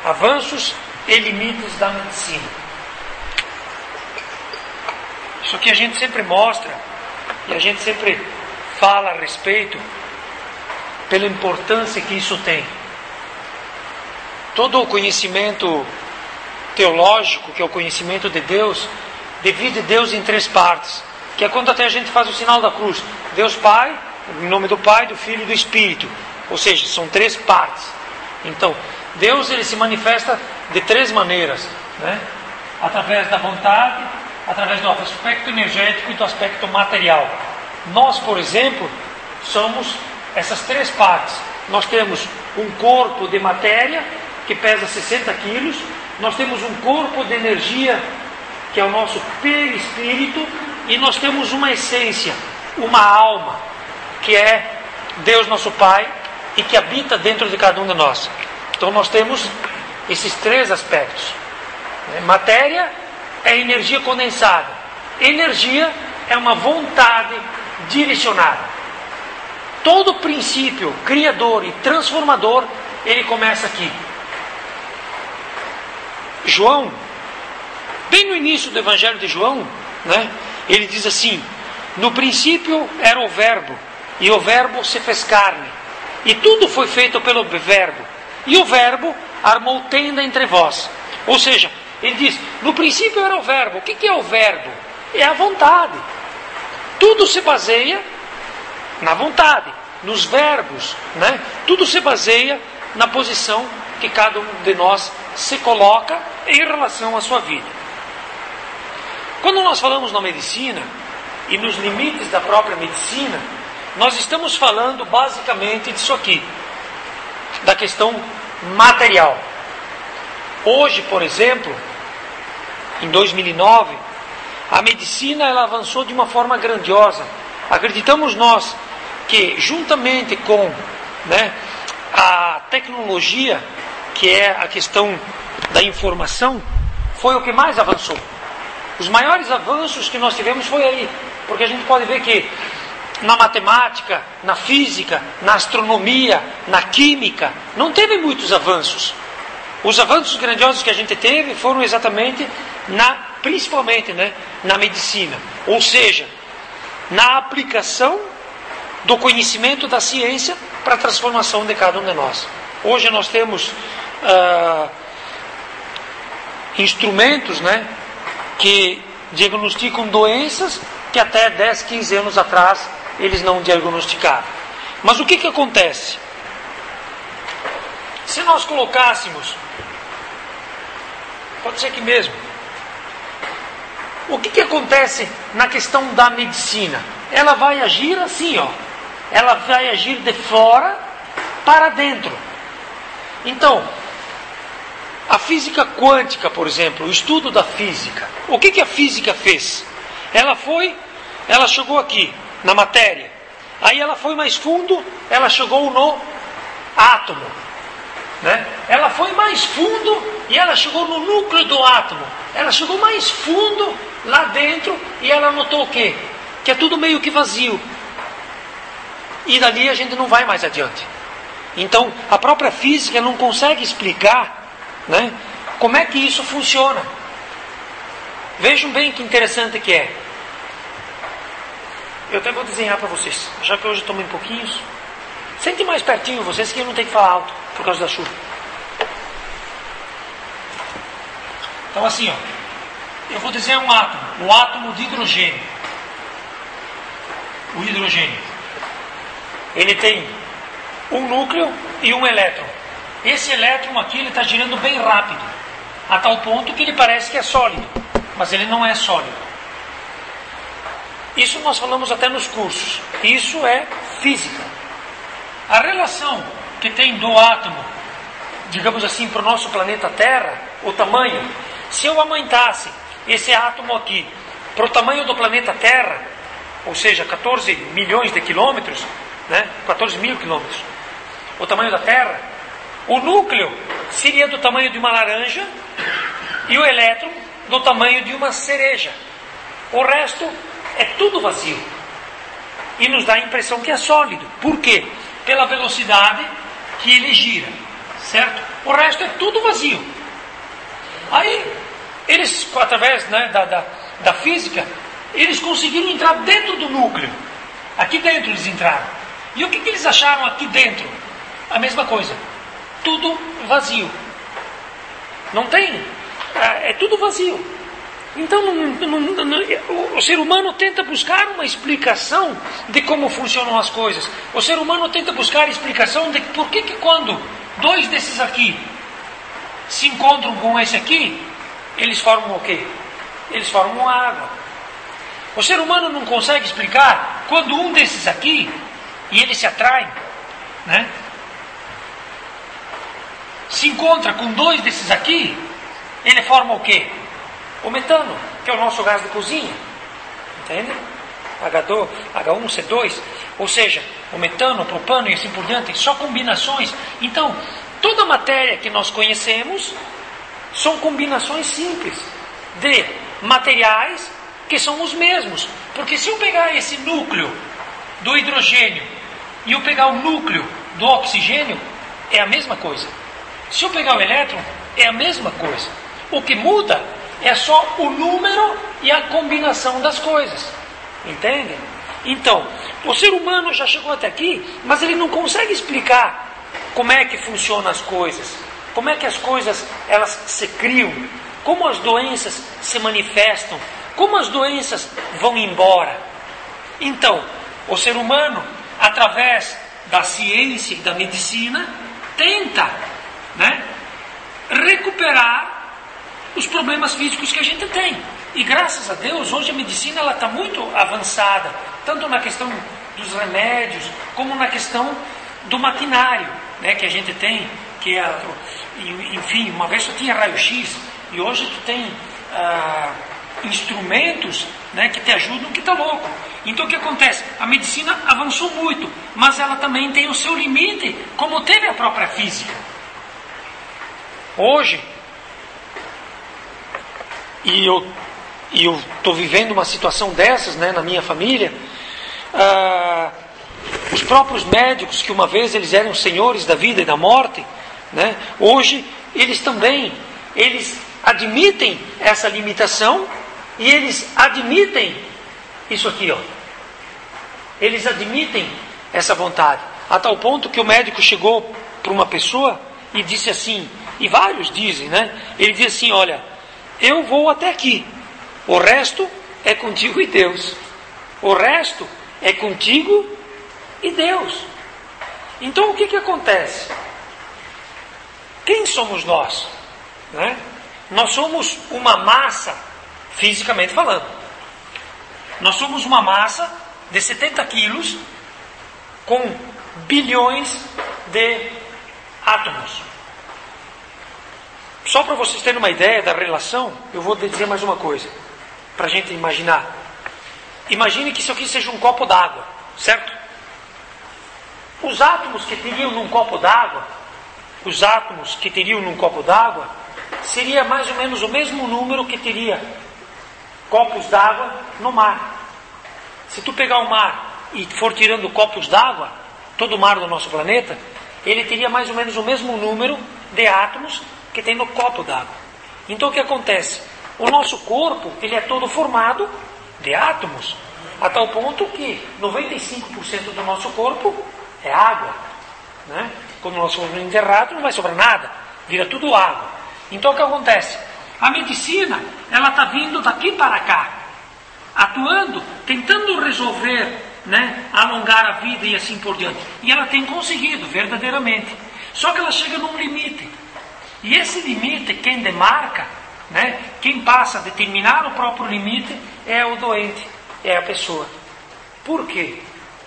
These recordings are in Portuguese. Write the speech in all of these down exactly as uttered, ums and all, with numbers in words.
Avanços e limites da medicina. Isso aqui a gente sempre mostra e a gente sempre fala a respeito pela importância que isso tem. Todo o conhecimento teológico, que é o conhecimento de Deus, divide Deus em três partes, que é quando até a gente faz o sinal da cruz. Deus Pai, em nome do Pai, do Filho e do Espírito. Ou seja, são três partes. Então, Deus ele se manifesta de três maneiras, né? Através da vontade, através do aspecto energético e do aspecto material. Nós, por exemplo, somos essas três partes. Nós temos um corpo de matéria que pesa sessenta quilos, nós temos um corpo de energia que é o nosso perispírito, e nós temos uma essência, uma alma, que é Deus nosso Pai e que habita dentro de cada um de nós. Então nós temos esses três aspectos. Matéria é energia condensada. Energia é uma vontade direcionada. Todo princípio criador e transformador, ele começa aqui. João, bem no início do Evangelho de João, né, ele diz assim: no princípio era o Verbo, e o Verbo se fez carne, e tudo foi feito pelo Verbo, e o Verbo armou tenda entre vós. Ou seja, ele diz, no princípio era o Verbo. O que é o Verbo? É a vontade. Tudo se baseia na vontade, nos verbos, né? Tudo se baseia na posição que cada um de nós se coloca em relação à sua vida. Quando nós falamos na medicina e nos limites da própria medicina, nós estamos falando basicamente disso aqui, da questão material. Hoje, por exemplo, em dois mil e nove, a medicina ela avançou de uma forma grandiosa. Acreditamos nós que, juntamente com, né, a tecnologia, que é a questão da informação, foi o que mais avançou. Os maiores avanços que nós tivemos foi aí, porque a gente pode ver que na matemática, na física, na astronomia, na química, não teve muitos avanços. Os avanços grandiosos que a gente teve foram exatamente, na, principalmente, né, na medicina. Ou seja, na aplicação do conhecimento da ciência para a transformação de cada um de nós. Hoje nós temos ah, instrumentos, né, que diagnosticam doenças que até dez, quinze anos atrás eles não diagnosticaram. Mas o que que acontece? Se nós colocássemos, pode ser aqui mesmo, o que que acontece na questão da medicina? Ela vai agir assim, ó. Ela vai agir de fora para dentro. Então, a física quântica, por exemplo, o estudo da física. O que que a física fez? Ela foi, ela chegou aqui, na matéria. Aí ela foi mais fundo, ela chegou no átomo. Né? Ela foi mais fundo e ela chegou no núcleo do átomo. Ela chegou mais fundo lá dentro e ela notou o quê? Que é tudo meio que vazio. E dali a gente não vai mais adiante. Então, a própria física não consegue explicar, né, como é que isso funciona. Vejam bem que interessante que é. Eu até vou desenhar para vocês, já que hoje eu tomei um pouquinho. Sente mais pertinho vocês, que eu não tenho que falar alto por causa da chuva. Então assim, ó, eu vou desenhar um átomo, o átomo de hidrogênio. O hidrogênio. Ele tem um núcleo e um elétron. Esse elétron aqui ele está girando bem rápido, a tal ponto que ele parece que é sólido, mas ele não é sólido. Isso nós falamos até nos cursos. Isso é física. A relação que tem do átomo, digamos assim, para o nosso planeta Terra, o tamanho, se eu aumentasse esse átomo aqui para o tamanho do planeta Terra, ou seja, quatorze milhões de quilômetros, né? quatorze mil quilômetros, o tamanho da Terra, o núcleo seria do tamanho de uma laranja e o elétron do tamanho de uma cereja. O resto é tudo vazio. E nos dá a impressão que é sólido. Por quê? Pela velocidade que ele gira. Certo? O resto é tudo vazio. Aí, eles, através né, da, da, da física, eles conseguiram entrar dentro do núcleo. Aqui dentro eles entraram. E o que, que eles acharam aqui dentro? A mesma coisa. Tudo vazio. Não tem. É, é tudo vazio. Então, não, não, não, o, o ser humano tenta buscar uma explicação de como funcionam as coisas. O ser humano tenta buscar a explicação de por que, que quando dois desses aqui se encontram com esse aqui, eles formam o quê? Eles formam água. O ser humano não consegue explicar quando um desses aqui, e eles se atraem, né? Se encontra com dois desses aqui, ele forma o quê? O metano, que é o nosso gás de cozinha. Entende? H um C dois. Ou seja, o metano, o propano e assim por diante, só combinações. Então, toda a matéria que nós conhecemos são combinações simples de materiais que são os mesmos. Porque se eu pegar esse núcleo do hidrogênio e eu pegar o núcleo do oxigênio, é a mesma coisa. Se eu pegar o elétron, é a mesma coisa. O que muda é só o número e a combinação das coisas. Entende? Então, o ser humano já chegou até aqui, mas ele não consegue explicar como é que funcionam as coisas. Como é que as coisas elas se criam. Como as doenças se manifestam. Como as doenças vão embora. Então, o ser humano, através da ciência e da medicina, tenta, né, recuperar os problemas físicos que a gente tem. E graças a Deus, hoje a medicina está muito avançada, tanto na questão dos remédios, como na questão do maquinário, né, que a gente tem, que é, enfim, uma vez só tinha raio-x, e hoje tu tem ah, instrumentos, né, que te ajudam, que está louco. Então o que acontece? A medicina avançou muito, mas ela também tem o seu limite, como teve a própria física. Hoje, e eu e eu estou vivendo uma situação dessas, né, na minha família, ah, os próprios médicos, que uma vez eles eram senhores da vida e da morte, né, hoje eles também, eles admitem essa limitação e eles admitem isso aqui, ó. Eles admitem essa vontade, a tal ponto que o médico chegou para uma pessoa e disse assim, e vários dizem, né, ele diz assim, olha, eu vou até aqui, o resto é contigo e Deus. O resto é contigo e Deus. Então o que que acontece? Quem somos nós? Né? Nós somos uma massa, fisicamente falando. Nós somos uma massa de setenta quilos com bilhões de átomos. Só para vocês terem uma ideia da relação, eu vou dizer mais uma coisa, para a gente imaginar. Imagine que isso aqui seja um copo d'água, certo? Os átomos que teriam num copo d'água, os átomos que teriam num copo d'água, seria mais ou menos o mesmo número que teria copos d'água no mar. Se tu pegar o mar e for tirando copos d'água, todo o mar do nosso planeta, ele teria mais ou menos o mesmo número de átomos que tem no copo d'água. Então o que acontece? O nosso corpo, ele é todo formado de átomos, a tal ponto que noventa e cinco por cento do nosso corpo é água, né? Quando nós formos enterrados não vai sobrar nada, vira tudo água. Então o que acontece? A medicina, ela está vindo daqui para cá, atuando, tentando resolver, né, alongar a vida e assim por diante. E ela tem conseguido, verdadeiramente. Só que ela chega num limite. E esse limite, quem demarca, né, quem passa a determinar o próprio limite, é o doente, é a pessoa. Por quê?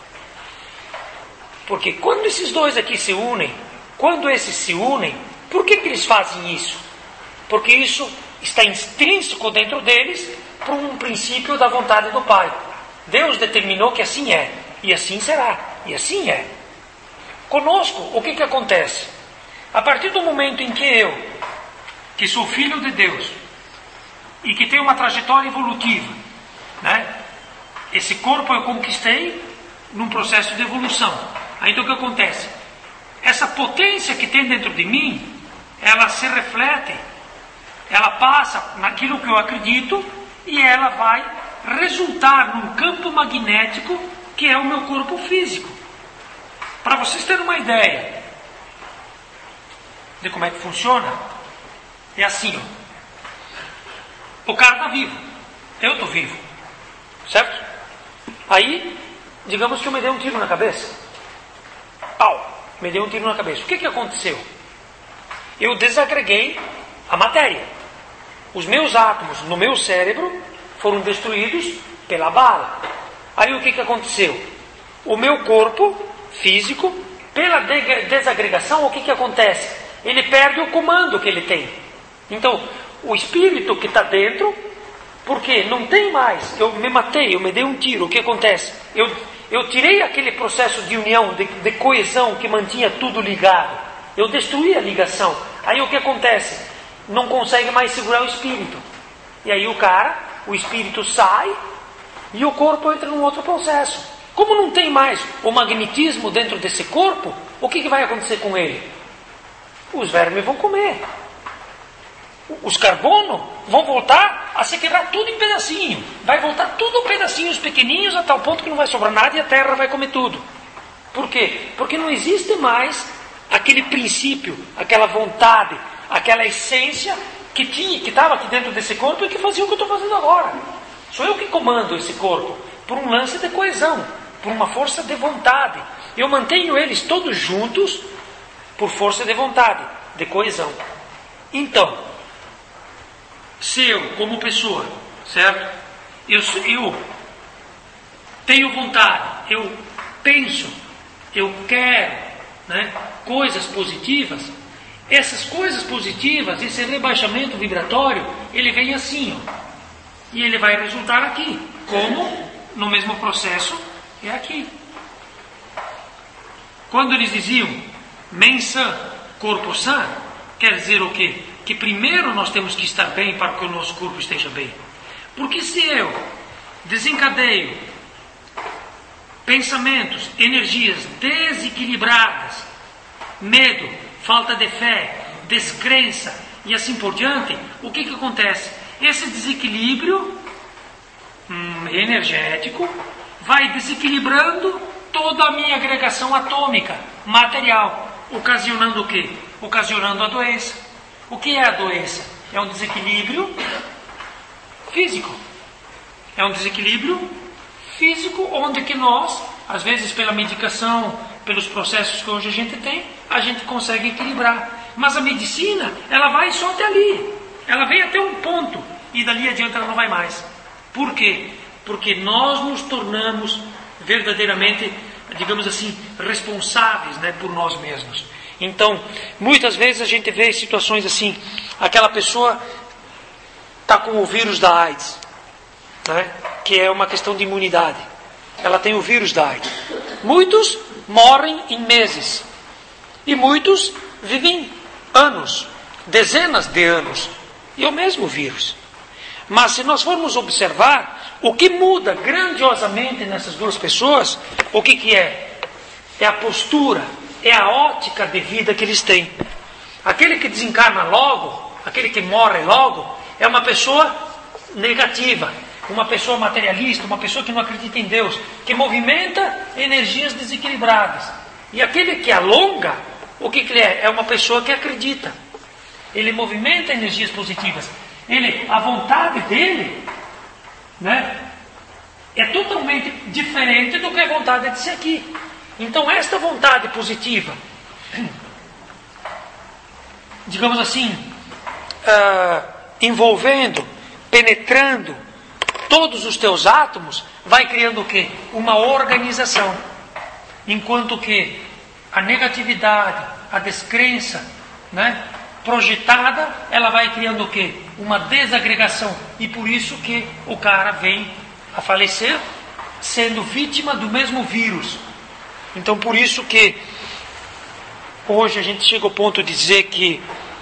Porque quando esses dois aqui se unem, quando esses se unem, por que que eles fazem isso? Porque isso está intrínseco dentro deles por um princípio da vontade do Pai. Deus determinou que assim é, e assim será, e assim é. Conosco, o que que acontece? A partir do momento em que eu, que sou filho de Deus, e que tenho uma trajetória evolutiva, né? Esse corpo eu conquistei num processo de evolução. Aí então o que acontece? Essa potência que tem dentro de mim, ela se reflete, ela passa naquilo que eu acredito e ela vai resultar num campo magnético que é o meu corpo físico. Para vocês terem uma ideia de como é que funciona, é assim, ó. O cara está vivo, eu estou vivo, certo? Aí, digamos que eu me dei um tiro na cabeça. Pau, me dei um tiro na cabeça. O que que aconteceu? Eu desagreguei a matéria. Os meus átomos no meu cérebro foram destruídos pela bala. Aí o que que aconteceu? O meu corpo físico, pela desagregação, o que que acontece? Ele perde o comando que ele tem. Então, o espírito que está dentro, porque não tem mais, eu me matei, eu me dei um tiro, o que acontece? Eu, eu tirei aquele processo de união, de, de coesão que mantinha tudo ligado. Eu destruí a ligação. Aí o que acontece? Não consegue mais segurar o espírito. E aí o cara, o espírito sai e o corpo entra num outro processo. Como não tem mais o magnetismo dentro desse corpo, o que, que vai acontecer com ele? Os vermes vão comer. Os carbono vão voltar a se quebrar tudo em pedacinho. Vai voltar tudo em pedacinhos pequenininhos a tal ponto que não vai sobrar nada e a terra vai comer tudo. Por quê? Porque não existe mais aquele princípio, aquela vontade, aquela essência que tinha, que estava aqui dentro desse corpo e que fazia o que eu estou fazendo agora. Sou eu que comando esse corpo por um lance de coesão, por uma força de vontade. Eu mantenho eles todos juntos por força de vontade, de coesão. Então, se eu, como pessoa, certo? Eu, eu tenho vontade, eu penso, eu quero, né, coisas positivas. Essas coisas positivas, esse rebaixamento vibratório, ele vem assim, ó, e ele vai resultar aqui, como no mesmo processo é aqui. Quando eles diziam mensã, corpo sã, quer dizer o quê? Que primeiro nós temos que estar bem para que o nosso corpo esteja bem. Porque se eu desencadeio pensamentos, energias desequilibradas, medo, falta de fé, descrença e assim por diante, o que que acontece? Esse desequilíbrio hum, energético vai desequilibrando toda a minha agregação atômica, material, ocasionando o quê? Ocasionando a doença. O que é a doença? É um desequilíbrio físico. É um desequilíbrio físico onde que nós, às vezes pela medicação, pelos processos que hoje a gente tem, a gente consegue equilibrar. Mas a medicina, ela vai só até ali. Ela vem até um ponto e dali adiante ela não vai mais. Por quê? Porque nós nos tornamos verdadeiramente, digamos assim, responsáveis, né, por nós mesmos. Então, muitas vezes a gente vê situações assim, aquela pessoa está com o vírus da AIDS, né, que é uma questão de imunidade. Ela tem o vírus da AIDS. Muitos morrem em meses. E muitos vivem anos, dezenas de anos. E é o mesmo vírus. Mas se nós formos observar, o que muda grandiosamente nessas duas pessoas, o que, que é? É a postura, é a ótica de vida que eles têm. Aquele que desencarna logo, aquele que morre logo, é uma pessoa negativa, uma pessoa materialista, uma pessoa que não acredita em Deus, que movimenta energias desequilibradas. E aquele que alonga, o que, que ele é? É uma pessoa que acredita. Ele movimenta energias positivas. Ele, a vontade dele, né, é totalmente diferente do que a vontade de ser aqui. Então esta vontade positiva, digamos assim, uh, envolvendo, penetrando todos os teus átomos, vai criando o quê? Uma organização. Enquanto que a negatividade, a descrença, né, projetada, ela vai criando o quê? Uma desagregação. E por isso que o cara vem a falecer sendo vítima do mesmo vírus. Então por isso que hoje a gente chega ao ponto de dizer que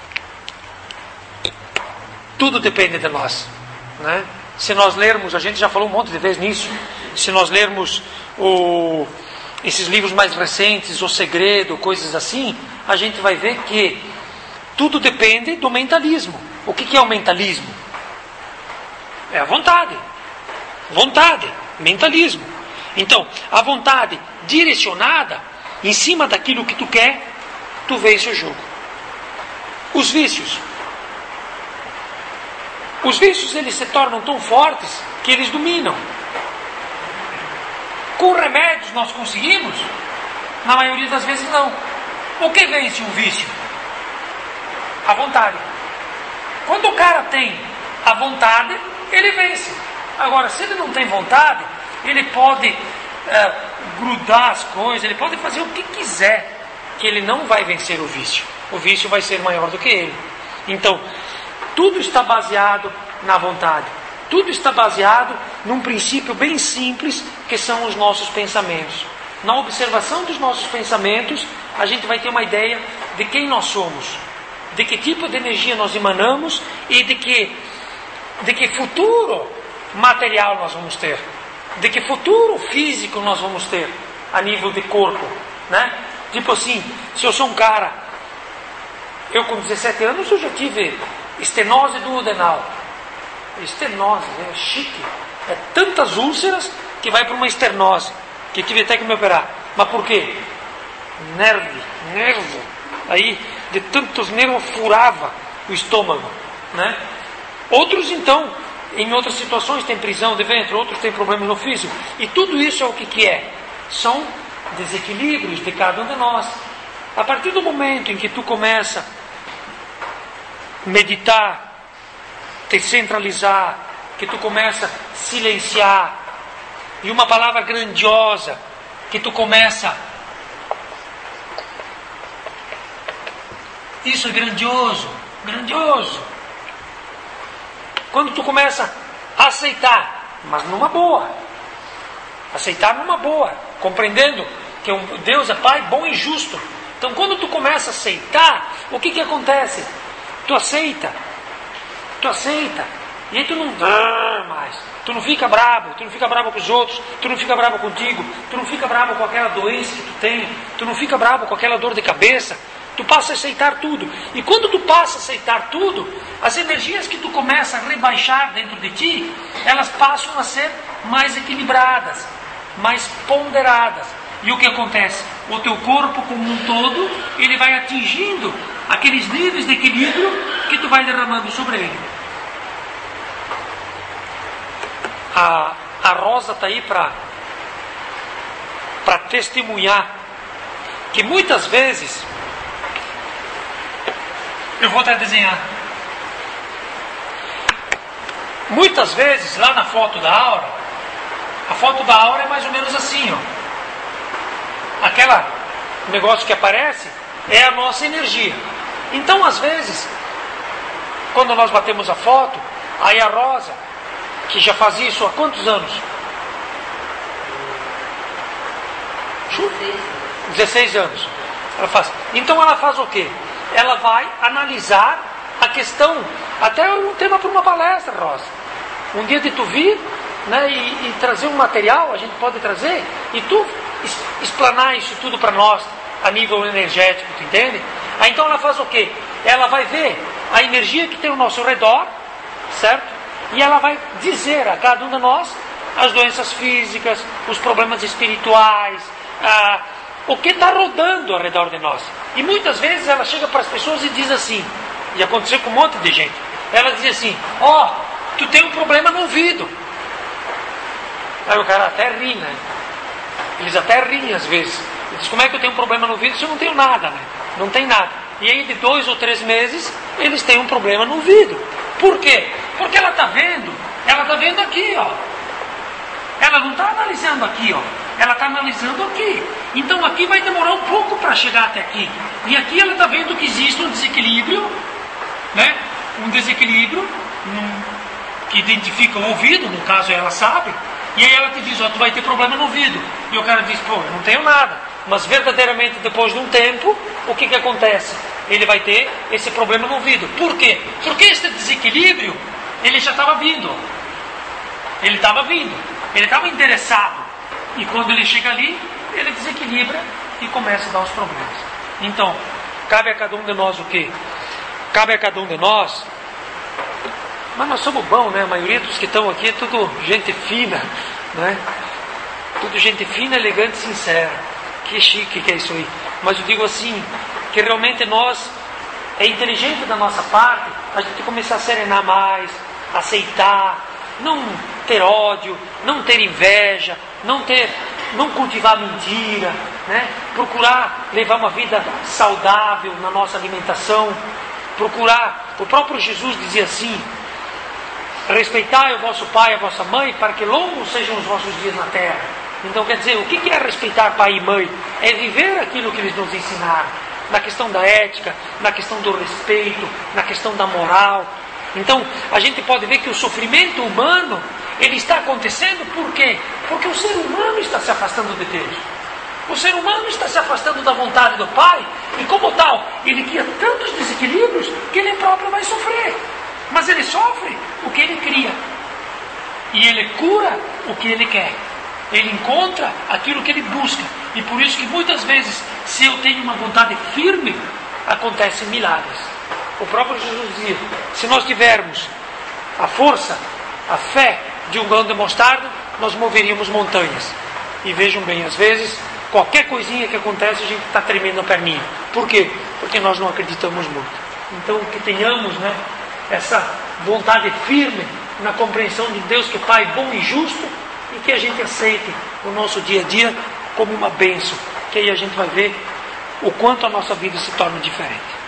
tudo depende de nós, né? Se nós lermos, a gente já falou um monte de vezes nisso, se nós lermos o, esses livros mais recentes, O Segredo, coisas assim, a gente vai ver que tudo depende do mentalismo. O que, que é o mentalismo? É a vontade. Vontade, mentalismo. Então, a vontade direcionada em cima daquilo que tu quer, tu vence o jogo. Os vícios. Os vícios, eles se tornam tão fortes que eles dominam. Com remédios nós conseguimos? Na maioria das vezes não. O que vence um vício? A vontade. Quando o cara tem a vontade, ele vence. Agora, se ele não tem vontade, ele pode é, grudar as coisas, ele pode fazer o que quiser, que ele não vai vencer o vício. O vício vai ser maior do que ele. Então, tudo está baseado na vontade. Tudo está baseado num princípio bem simples, que são os nossos pensamentos. Na observação dos nossos pensamentos, a gente vai ter uma ideia de quem nós somos, de que tipo de energia nós emanamos e de que, de que futuro material nós vamos ter, de que futuro físico nós vamos ter a nível de corpo, né? Tipo assim, se eu sou um cara, eu com dezessete anos eu já tive estenose duodenal. Estenose, é chique, é tantas úlceras que vai para uma esternose, que tive até que me operar. Mas por quê? Nervo, nervo, aí de tantos nervos furava o estômago, né? Outros então, em outras situações tem prisão de ventre, outros têm problemas no físico. E tudo isso é o que, que é? São desequilíbrios de cada um de nós. A partir do momento em que tu começa a meditar, te centralizar, que tu começa a silenciar, e uma palavra grandiosa, que tu começa, isso é grandioso, grandioso, quando tu começa a aceitar, mas numa boa, aceitar numa boa, compreendendo que Deus é Pai bom e justo. Então quando tu começa a aceitar, o que que acontece? Tu aceita, tu aceita, e aí tu não dá mais, tu não fica bravo, tu não fica bravo com os outros, tu não fica bravo contigo, tu não fica bravo com aquela doença que tu tem, tu não fica bravo com aquela dor de cabeça, tu passa a aceitar tudo. E quando tu passa a aceitar tudo, as energias que tu começa a rebaixar dentro de ti, elas passam a ser mais equilibradas, mais ponderadas. E o que acontece? O teu corpo como um todo, ele vai atingindo aqueles níveis de equilíbrio que tu vai derramando sobre ele. A, a Rosa está aí para para testemunhar que muitas vezes, eu vou até desenhar, muitas vezes lá na foto da aura, a foto da aura é mais ou menos assim, ó. Aquela negócio que aparece é a nossa energia. Então, às vezes, quando nós batemos a foto, aí a Rosa, que já faz isso há quantos anos? dezesseis anos. Ela faz. Então ela faz o quê? Ela vai analisar a questão, até um tema para uma palestra, Rosa. Um dia de tu vir, né, e, e trazer um material, a gente pode trazer, e tu explanar isso tudo para nós a nível energético, tu entende? Aí então ela faz o quê? Ela vai ver a energia que tem ao nosso redor, certo? E ela vai dizer a cada um de nós as doenças físicas, os problemas espirituais, ah, o que está rodando ao redor de nós. E muitas vezes ela chega para as pessoas e diz assim, e aconteceu com um monte de gente, ela diz assim, ó, oh, tu tem um problema no ouvido. Aí o cara até ri, né? Eles até riem às vezes. Ele diz, como é que eu tenho um problema no ouvido se eu não tenho nada, né? Não tem nada. E aí de dois ou três meses, eles têm um problema no ouvido. Por quê? Porque ela está vendo, ela está vendo aqui, ó. Ela não está analisando aqui, ó. Ela está analisando aqui. Então aqui vai demorar um pouco para chegar até aqui. E aqui ela está vendo que existe um desequilíbrio, né? Um desequilíbrio num, que identifica o ouvido, no caso ela sabe. E aí ela te diz, ó, tu vai ter problema no ouvido. E o cara diz, pô, eu não tenho nada. Mas verdadeiramente depois de um tempo, o que que acontece? Ele vai ter esse problema no ouvido. Por quê? Porque esse desequilíbrio, ele já estava vindo. Ele estava vindo. Ele estava interessado. E quando ele chega ali, ele desequilibra e começa a dar os problemas. Então, cabe a cada um de nós o quê? cabe a cada um de nós. Mas nós somos bons, né? A maioria dos que estão aqui é tudo gente fina, né? Tudo gente fina, elegante, sincera. Que chique que é isso aí. Mas eu digo assim, que realmente nós, é inteligente da nossa parte, a gente começar a serenar mais, aceitar, não ter ódio, não ter inveja, não ter, não cultivar mentira, né? Procurar levar uma vida saudável na nossa alimentação, procurar, o próprio Jesus dizia assim: respeitai o vosso pai e a vossa mãe, para que longos sejam os vossos dias na terra. Então quer dizer, o que é respeitar pai e mãe? É viver aquilo que eles nos ensinaram, na questão da ética, na questão do respeito, na questão da moral. Então a gente pode ver que o sofrimento humano, ele está acontecendo por quê? Porque o ser humano está se afastando de Deus. O ser humano está se afastando da vontade do Pai, e como tal, ele cria tantos desequilíbrios que ele próprio vai sofrer. Mas ele sofre o que ele cria, e ele cura o que ele quer. Ele encontra aquilo que ele busca. E por isso que muitas vezes, se eu tenho uma vontade firme, acontecem milagres. O próprio Jesus dizia: se nós tivermos a força, a fé de um grão de mostarda, nós moveríamos montanhas. E vejam bem, às vezes, qualquer coisinha que acontece, a gente está tremendo a perninha. Por quê? Porque nós não acreditamos muito. Então que tenhamos, né, essa vontade firme na compreensão de Deus que é Pai bom e justo, e que a gente aceite o nosso dia a dia como uma bênção, que aí a gente vai ver o quanto a nossa vida se torna diferente.